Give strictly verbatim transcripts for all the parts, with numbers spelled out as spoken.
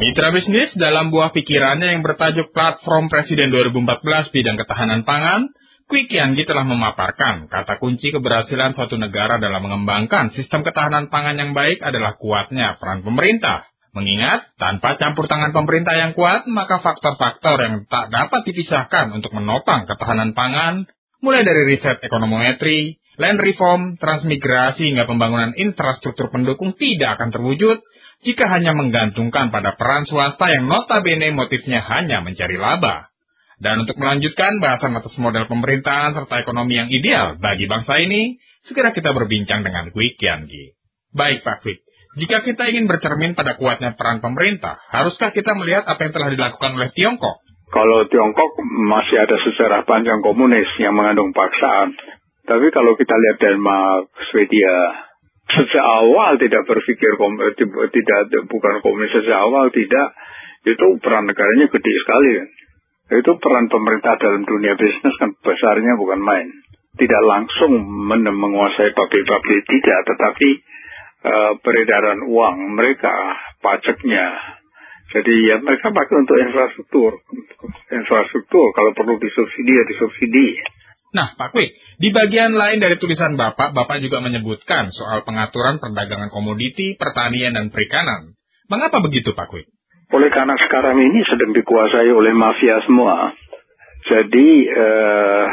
Mitra bisnis dalam buah pikirannya yang bertajuk Platform Presiden dua ribu empat belas bidang ketahanan pangan, Kwi Kian Gi telah memaparkan kata kunci keberhasilan suatu negara dalam mengembangkan sistem ketahanan pangan yang baik adalah kuatnya peran pemerintah. Mengingat, tanpa campur tangan pemerintah yang kuat, maka faktor-faktor yang tak dapat dipisahkan untuk menopang ketahanan pangan, mulai dari riset ekonometri, land reform, transmigrasi hingga pembangunan infrastruktur pendukung tidak akan terwujud jika hanya menggantungkan pada peran swasta yang notabene motifnya hanya mencari laba. Dan untuk melanjutkan bahasan atas model pemerintahan serta ekonomi yang ideal bagi bangsa ini, segera kita berbincang dengan Kwi Kian Gi. Baik Pak Kwi, jika kita ingin bercermin pada kuatnya peran pemerintah, haruskah kita melihat apa yang telah dilakukan oleh Tiongkok? Kalau Tiongkok masih ada sejarah panjang komunis yang mengandung paksaan. Tapi kalau kita lihat Denmark, Swedia, sejak awal tidak berpikir tidak bukan komunis sejak awal tidak, itu peran negaranya gede sekali kan. Itu peran pemerintah dalam dunia bisnis kan besarnya bukan main. Tidak langsung men- menguasai pabrik-pabrik tidak, tetapi uh, peredaran uang mereka, pajaknya. Jadi ya mereka pakai untuk infrastruktur, infrastruktur kalau perlu disubsidi ya disubsidi. Nah, Pak Kwi, di bagian lain dari tulisan Bapak, Bapak juga menyebutkan soal pengaturan perdagangan komoditi, pertanian, dan perikanan. Mengapa begitu, Pak Kwi? Oleh karena sekarang ini sedang dikuasai oleh mafia semua. Jadi, eh,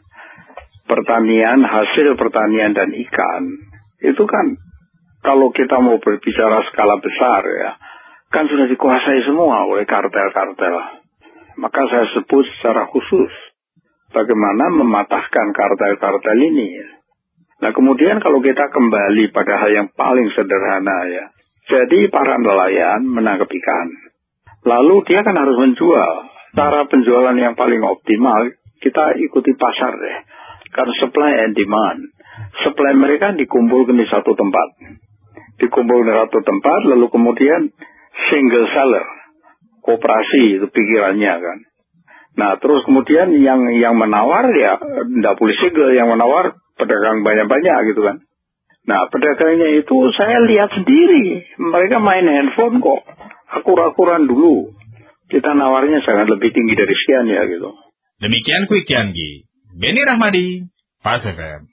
pertanian, hasil pertanian dan ikan, itu kan, kalau kita mau berbicara skala besar ya, kan sudah dikuasai semua oleh kartel-kartel. Maka saya sebut secara khusus, bagaimana mematahkan kartel-kartel ini. Nah kemudian kalau kita kembali pada hal yang paling sederhana ya. Jadi para nelayan menangkap ikan. Lalu dia kan harus menjual. Cara penjualan yang paling optimal, kita ikuti pasar deh. Karena supply and demand. Supply mereka dikumpulkan di satu tempat. Dikumpulkan di satu tempat, lalu kemudian single seller. Koperasi itu pikirannya kan. Nah, terus kemudian yang yang menawar ya tidak boleh segel, yang menawar pedagang banyak-banyak gitu kan. Nah, pedagangnya itu saya lihat sendiri, mereka main handphone kok, akur-akuran dulu. Kita nawarnya sangat lebih tinggi dari sekian ya gitu. Demikian Kwi Kian Gi, Beni Rahmadi, Pas F M.